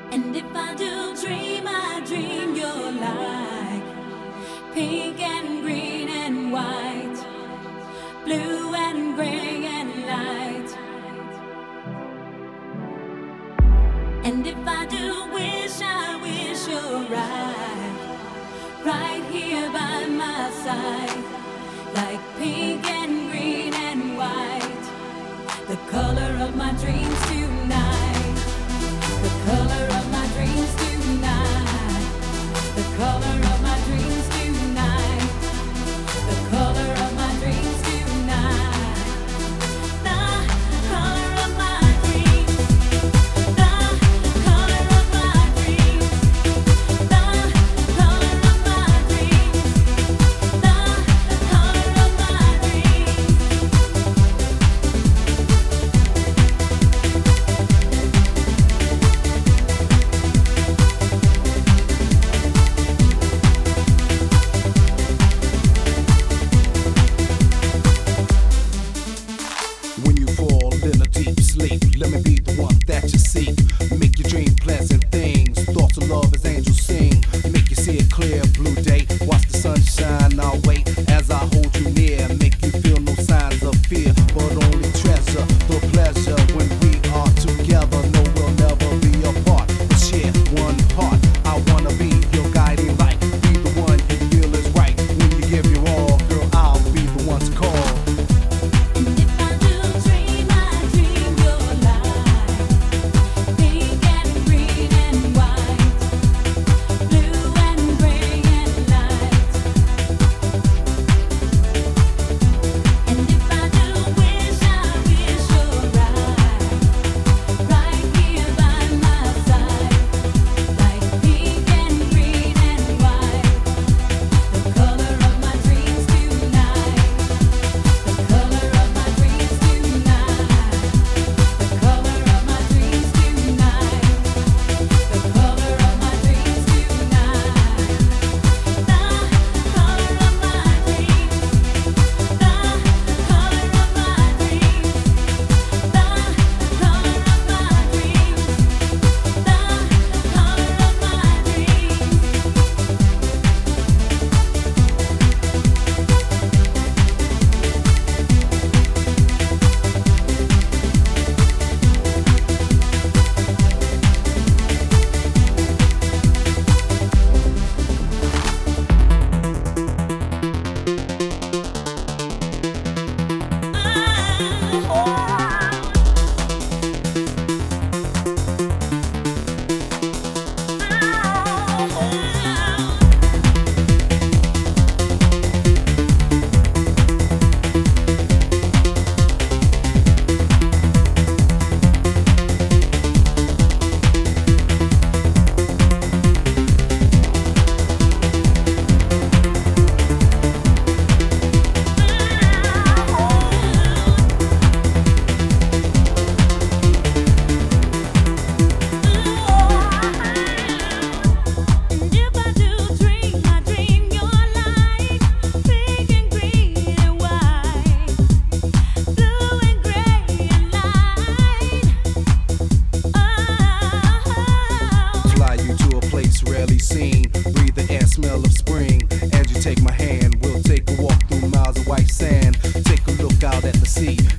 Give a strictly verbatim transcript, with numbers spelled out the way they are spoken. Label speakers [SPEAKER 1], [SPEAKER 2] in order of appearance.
[SPEAKER 1] And if I do dream, I dream you're like pink and green and white, blue and gray and light. And if I do wish, I wish you're right, right here by my side, like pink and green and white, the color of my dreams tonight, the color of my dreams tonight, the color of my dreams tonight, the color of my dreams tonight, the color of my dreams, the color of my dreams, the color of my dreams, the color of my dreams.
[SPEAKER 2] When you fall in a deep sleep, let me be the one that you seek. Make your dream pleasant things, thoughts of love as angels sing. Make you see a clear blue day, watch the sun shine our way. As I hold you near, make you feel no signs of fear, but only treasure the pleasure when we are together. No, we'll never be apart, but share one heart. I wanna be your guiding light, be the one you feel is right. When you give your all, girl, I'll be the one to call.
[SPEAKER 1] And if I do dream, I dream you're like pink and green and white, blue and gray and light. And if I do wish, I wish you're right, right here by my side, like pink and green and white, the color of my dreams tonight, the color of my dreams tonight, the color of my dreams tonight, the color of my dreams tonight, the color of my dreams, the color of my dreams, the color of my dreams, And if I do dream, I dream you're like pink and green and white, blue and gray and light. Oh.
[SPEAKER 2] Fly you to a place rarely seen. Breathe the air, smell of spring. As you take my hand, we'll take a walk through miles of white sand. Take a look out at the sea.